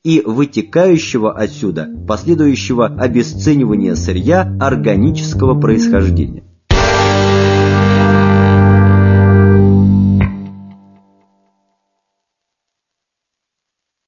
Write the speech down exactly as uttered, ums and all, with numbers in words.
и вытекающего отсюда последующего обесценивания сырья органического происхождения.